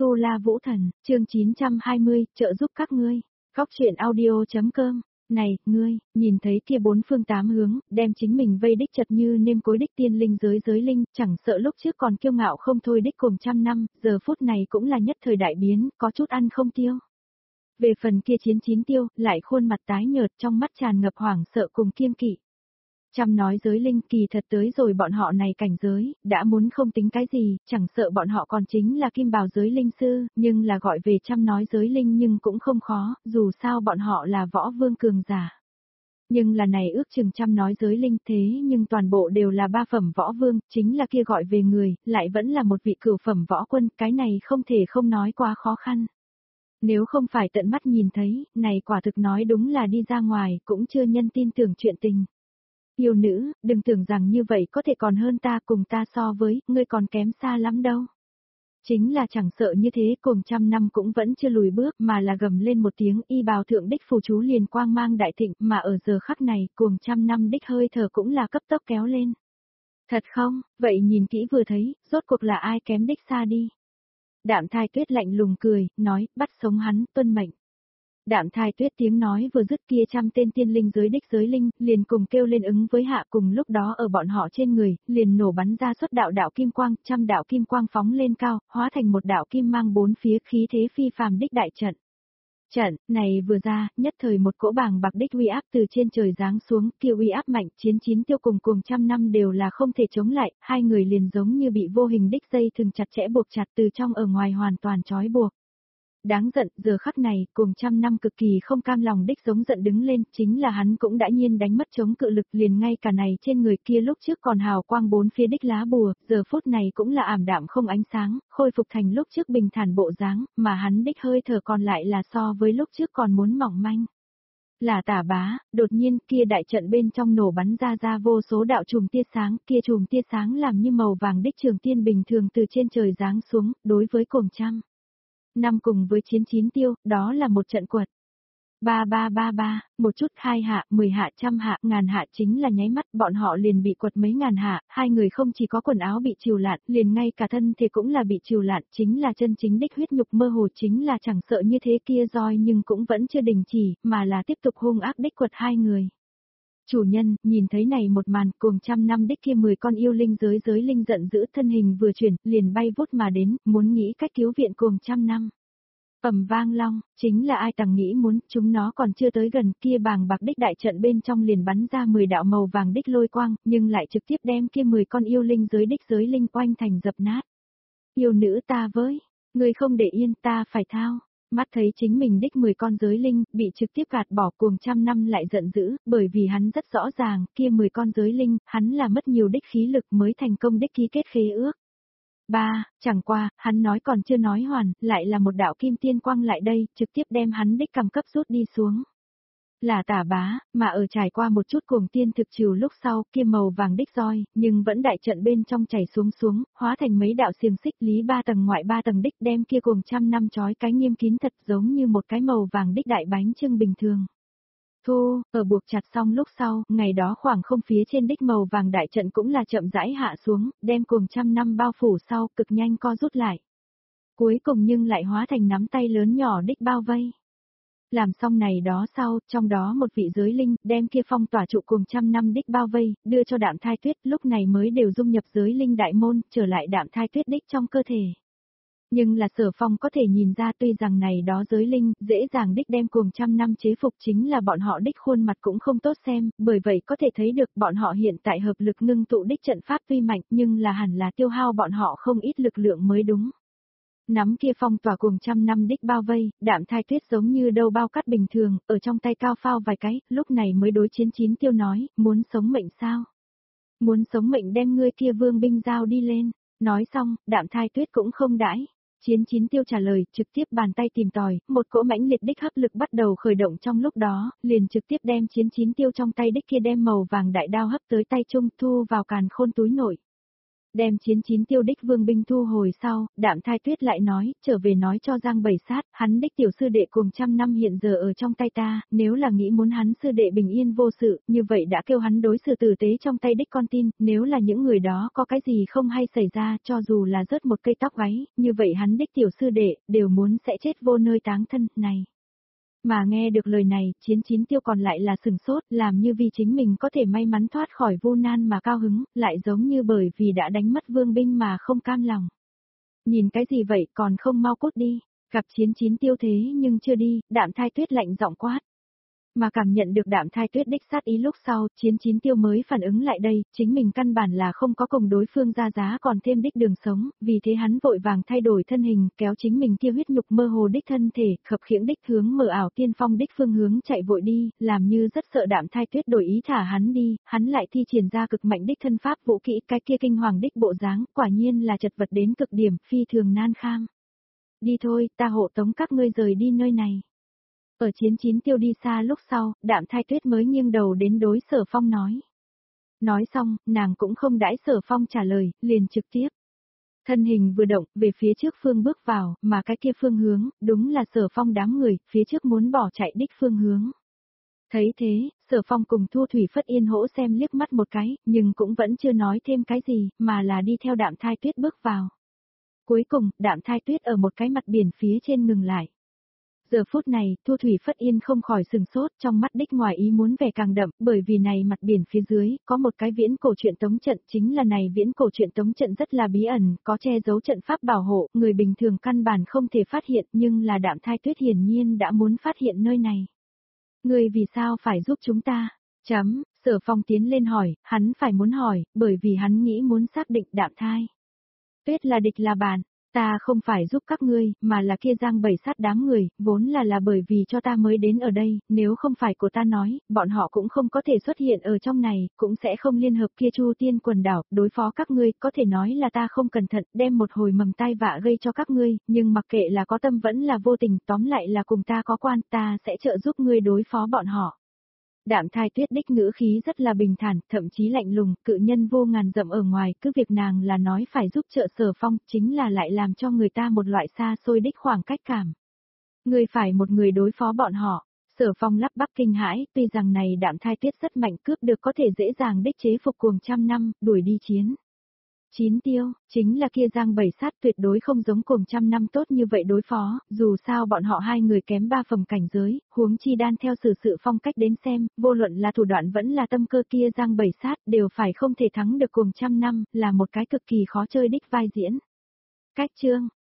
Tu La Vũ Thần, chương 920, trợ giúp các ngươi. Góc truyện audio.com. Này, ngươi, nhìn thấy kia bốn phương tám hướng, đem chính mình vây đích chật như nêm cối đích tiên linh giới linh, chẳng sợ lúc trước còn kiêu ngạo không thôi đích cùng trăm năm, giờ phút này cũng là nhất thời đại biến, có chút ăn không tiêu. Về phần kia chiến chín tiêu, lại khuôn mặt tái nhợt trong mắt tràn ngập hoảng sợ cùng kiêng kỵ. Trăm nói giới linh kỳ thật tới rồi bọn họ này cảnh giới, đã muốn không tính cái gì, chẳng sợ bọn họ còn chính là kim bào giới linh sư, nhưng là gọi về trăm nói giới linh nhưng cũng không khó, dù sao bọn họ là võ vương cường giả. Nhưng là này ước chừng trăm nói giới linh thế nhưng toàn bộ đều là ba phẩm võ vương, chính là kia gọi về người, lại vẫn là một vị cửu phẩm võ quân, cái này không thể không nói quá khó khăn. Nếu không phải tận mắt nhìn thấy, này quả thực nói đúng là đi ra ngoài, cũng chưa nhân tin tưởng chuyện tình. Yêu nữ, đừng tưởng rằng như vậy có thể còn hơn ta cùng ta so với, ngươi còn kém xa lắm đâu. Chính là chẳng sợ như thế cùng trăm năm cũng vẫn chưa lùi bước mà là gầm lên một tiếng y bào thượng đích phù chú liền quang mang đại thịnh mà ở giờ khắc này cùng trăm năm đích hơi thở cũng là cấp tốc kéo lên. Thật không, vậy nhìn kỹ vừa thấy, rốt cuộc là ai kém đích xa đi. Đạm Thai Tuyết lạnh lùng cười, nói, bắt sống hắn, tuân mệnh. Đạm Thai Tuyết tiếng nói vừa dứt kia trăm tên tiên linh giới đích giới linh, liền cùng kêu lên ứng với hạ cùng lúc đó ở bọn họ trên người, liền nổ bắn ra xuất đạo kim quang, trăm đạo kim quang phóng lên cao, hóa thành một đạo kim mang bốn phía khí thế phi phàm đích đại trận. Trận này vừa ra, nhất thời một cỗ bàng bạc đích uy áp từ trên trời giáng xuống, kia uy áp mạnh, chiến chín tiêu cùng trăm năm đều là không thể chống lại, hai người liền giống như bị vô hình đích dây thừng chặt chẽ buộc chặt từ trong ở ngoài hoàn toàn trói buộc. Đáng giận, giờ khắc này, cùng trăm năm cực kỳ không cam lòng đích giống giận đứng lên, chính là hắn cũng đã nhiên đánh mất chống cự lực liền ngay cả này trên người kia lúc trước còn hào quang bốn phía đích lá bùa, giờ phút này cũng là ảm đạm không ánh sáng, khôi phục thành lúc trước bình thản bộ dáng, mà hắn đích hơi thở còn lại là so với lúc trước còn muốn mỏng manh. Là Tả Bá, đột nhiên kia đại trận bên trong nổ bắn ra vô số đạo chùm tia sáng, kia chùm tia sáng làm như màu vàng đích trường tiên bình thường từ trên trời giáng xuống, đối với cùng trăm năm cùng với chiến chín tiêu, đó là một trận quật. 3333, một chút 2 hạ, 10 hạ, trăm hạ, ngàn hạ chính là nháy mắt bọn họ liền bị quật mấy ngàn hạ, hai người không chỉ có quần áo bị trìu lạn, liền ngay cả thân thể cũng là bị trìu lạn, chính là chân chính đích huyết nhục mơ hồ chính là chẳng sợ như thế kia roi nhưng cũng vẫn chưa đình chỉ, mà là tiếp tục hung ác đích quật hai người. Chủ nhân, nhìn thấy này một màn, cùng trăm năm đích kia 10 con yêu linh giới linh giận dữ thân hình vừa chuyển, liền bay vút mà đến, muốn nghĩ cách cứu viện cùng trăm năm. Ầm vang long, chính là ai tằng nghĩ muốn, chúng nó còn chưa tới gần kia bàng bạc đích đại trận bên trong liền bắn ra 10 đạo màu vàng đích lôi quang, nhưng lại trực tiếp đem kia 10 con yêu linh giới linh oanh thành dập nát. Yêu nữ ta với, người không để yên ta phải thao. Mắt thấy chính mình đích 10 con giới linh, bị trực tiếp gạt bỏ cuồng trăm năm lại giận dữ, bởi vì hắn rất rõ ràng, kia 10 con giới linh, hắn là mất nhiều đích khí lực mới thành công đích ký kết khế ước. Chẳng qua, hắn nói còn chưa nói hoàn, lại là một đạo kim tiên quang lại đây, trực tiếp đem hắn đích cầm cấp rút đi xuống. Là Tả Bá, mà ở trải qua một chút cuồng tiên thực trừ lúc sau, kia màu vàng đích roi, nhưng vẫn đại trận bên trong chảy xuống, hóa thành mấy đạo xiềng xích lý 3 tầng ngoại 3 tầng đích đem kia cuồng trăm năm trói cái nghiêm kín thật giống như một cái màu vàng đích đại bánh chưng bình thường. Ở buộc chặt xong lúc sau, ngày đó khoảng không phía trên đích màu vàng đại trận cũng là chậm rãi hạ xuống, đem cuồng trăm năm bao phủ sau, cực nhanh co rút lại. Cuối cùng nhưng lại hóa thành nắm tay lớn nhỏ đích bao vây. Làm xong này đó sau, trong đó một vị giới linh, đem kia phong tỏa trụ cùng trăm năm đích bao vây, đưa cho Đạm Thai Tuyết, lúc này mới đều dung nhập giới linh đại môn, trở lại Đạm Thai Tuyết đích trong cơ thể. Nhưng là Sở Phong có thể nhìn ra tuy rằng này đó giới linh, dễ dàng đích đem cùng trăm năm chế phục chính là bọn họ đích khuôn mặt cũng không tốt xem, bởi vậy có thể thấy được bọn họ hiện tại hợp lực ngưng tụ đích trận pháp tuy mạnh nhưng là hẳn là tiêu hao bọn họ không ít lực lượng mới đúng. Nắm kia phong tỏa cùng trăm năm đích bao vây, Đạm Thai Tuyết giống như đâu bao cắt bình thường, ở trong tay cao phao vài cái, lúc này mới đối chiến chín tiêu nói, muốn sống mệnh sao? Muốn sống mệnh đem ngươi kia vương binh giao đi lên. Nói xong, Đạm Thai Tuyết cũng không đãi. Chiến chín tiêu trả lời, trực tiếp bàn tay tìm tòi, một cỗ mãnh liệt đích hấp lực bắt đầu khởi động trong lúc đó, liền trực tiếp đem chiến chín tiêu trong tay đích kia đem màu vàng đại đao hấp tới tay trung thu vào càn khôn túi nội. Đem chiến chín tiêu đích vương binh thu hồi sau, Đạm Thai Tuyết lại nói, trở về nói cho Giang Bảy Sát, hắn đích tiểu sư đệ cùng trăm năm hiện giờ ở trong tay ta, nếu là nghĩ muốn hắn sư đệ bình yên vô sự, như vậy đã kêu hắn đối xử tử tế trong tay đích con tin, nếu là những người đó có cái gì không hay xảy ra, cho dù là rớt một cây tóc gáy, như vậy hắn đích tiểu sư đệ, đều muốn sẽ chết vô nơi táng thân, này. Mà nghe được lời này, chiến chín tiêu còn lại là sừng sốt, làm như vì chính mình có thể may mắn thoát khỏi vô nan mà cao hứng, lại giống như bởi vì đã đánh mất vương binh mà không cam lòng. Nhìn cái gì vậy còn không mau cút đi, gặp chiến chín tiêu thế nhưng chưa đi, Đạm Thai Tuyết lạnh giọng quát. Mà cảm nhận được Đạm Thai Tuyết đích sát ý lúc sau, chiến chín tiêu mới phản ứng lại đây, chính mình căn bản là không có cùng đối phương ra giá còn thêm đích đường sống, vì thế hắn vội vàng thay đổi thân hình, kéo chính mình kia huyết nhục mơ hồ đích thân thể, khập khiễng đích hướng mở ảo tiên phong đích phương hướng chạy vội đi, làm như rất sợ Đạm Thai Tuyết đổi ý thả hắn đi, hắn lại thi triển ra cực mạnh đích thân pháp vũ kỹ, cái kia kinh hoàng đích bộ dáng, quả nhiên là chật vật đến cực điểm, phi thường nan kham. Đi thôi, ta hộ tống các ngươi rời đi nơi này. Ở chiến chín tiêu đi xa lúc sau, Đạm Thai Tuyết mới nghiêng đầu đến đối Sở Phong nói. Nói xong, nàng cũng không đãi Sở Phong trả lời, liền trực tiếp. Thân hình vừa động, về phía trước phương bước vào, mà cái kia phương hướng, đúng là Sở Phong đám người, phía trước muốn bỏ chạy đích phương hướng. Thấy thế, Sở Phong cùng Thu Thủy Phất Yên hỗ xem liếc mắt một cái, nhưng cũng vẫn chưa nói thêm cái gì, mà là đi theo Đạm Thai Tuyết bước vào. Cuối cùng, Đạm Thai Tuyết ở một cái mặt biển phía trên ngừng lại. Giờ phút này, Thu Thủy Phất Yên không khỏi sừng sốt, trong mắt đích ngoài ý muốn vẻ càng đậm, bởi vì này mặt biển phía dưới, có một cái viễn cổ truyện tống trận, chính là này viễn cổ truyện tống trận rất là bí ẩn, có che giấu trận pháp bảo hộ, người bình thường căn bản không thể phát hiện, nhưng là Đạm Thai Tuyết hiển nhiên đã muốn phát hiện nơi này. Người vì sao phải giúp chúng ta? Sở Phong tiến lên hỏi, hắn phải muốn hỏi, bởi vì hắn nghĩ muốn xác định Đạm Thai Tuyết là địch là bạn. Ta không phải giúp các ngươi, mà là kia Giang Bảy Sát đám người, vốn là bởi vì cho ta mới đến ở đây, nếu không phải của ta nói, bọn họ cũng không có thể xuất hiện ở trong này, cũng sẽ không liên hợp kia Chu Tiên quần đảo, đối phó các ngươi, có thể nói là ta không cẩn thận, đem một hồi mầm tai vạ gây cho các ngươi, nhưng mặc kệ là có tâm vẫn là vô tình, tóm lại là cùng ta có quan, ta sẽ trợ giúp ngươi đối phó bọn họ. Đạm Thai Tuyết đích ngữ khí rất là bình thản, thậm chí lạnh lùng, cự nhân vô ngàn dặm ở ngoài, cứ việc nàng là nói phải giúp trợ Sở Phong, chính là lại làm cho người ta một loại xa xôi đích khoảng cách cảm. Người phải một người đối phó bọn họ. Sở Phong lắp bắp kinh hãi, tuy rằng này Đạm Thai Tuyết rất mạnh, cướp được có thể dễ dàng đích chế phục cuồng trăm năm, đuổi đi chiến. Chín tiêu, chính là kia Giang Bảy Sát tuyệt đối không giống cuồng trăm năm tốt như vậy đối phó, dù sao bọn họ hai người kém ba phẩm cảnh giới, huống chi đan theo sự phong cách đến xem, vô luận là thủ đoạn vẫn là tâm cơ kia Giang Bảy Sát đều phải không thể thắng được cuồng trăm năm, là một cái cực kỳ khó chơi đích vai diễn. Cách chương,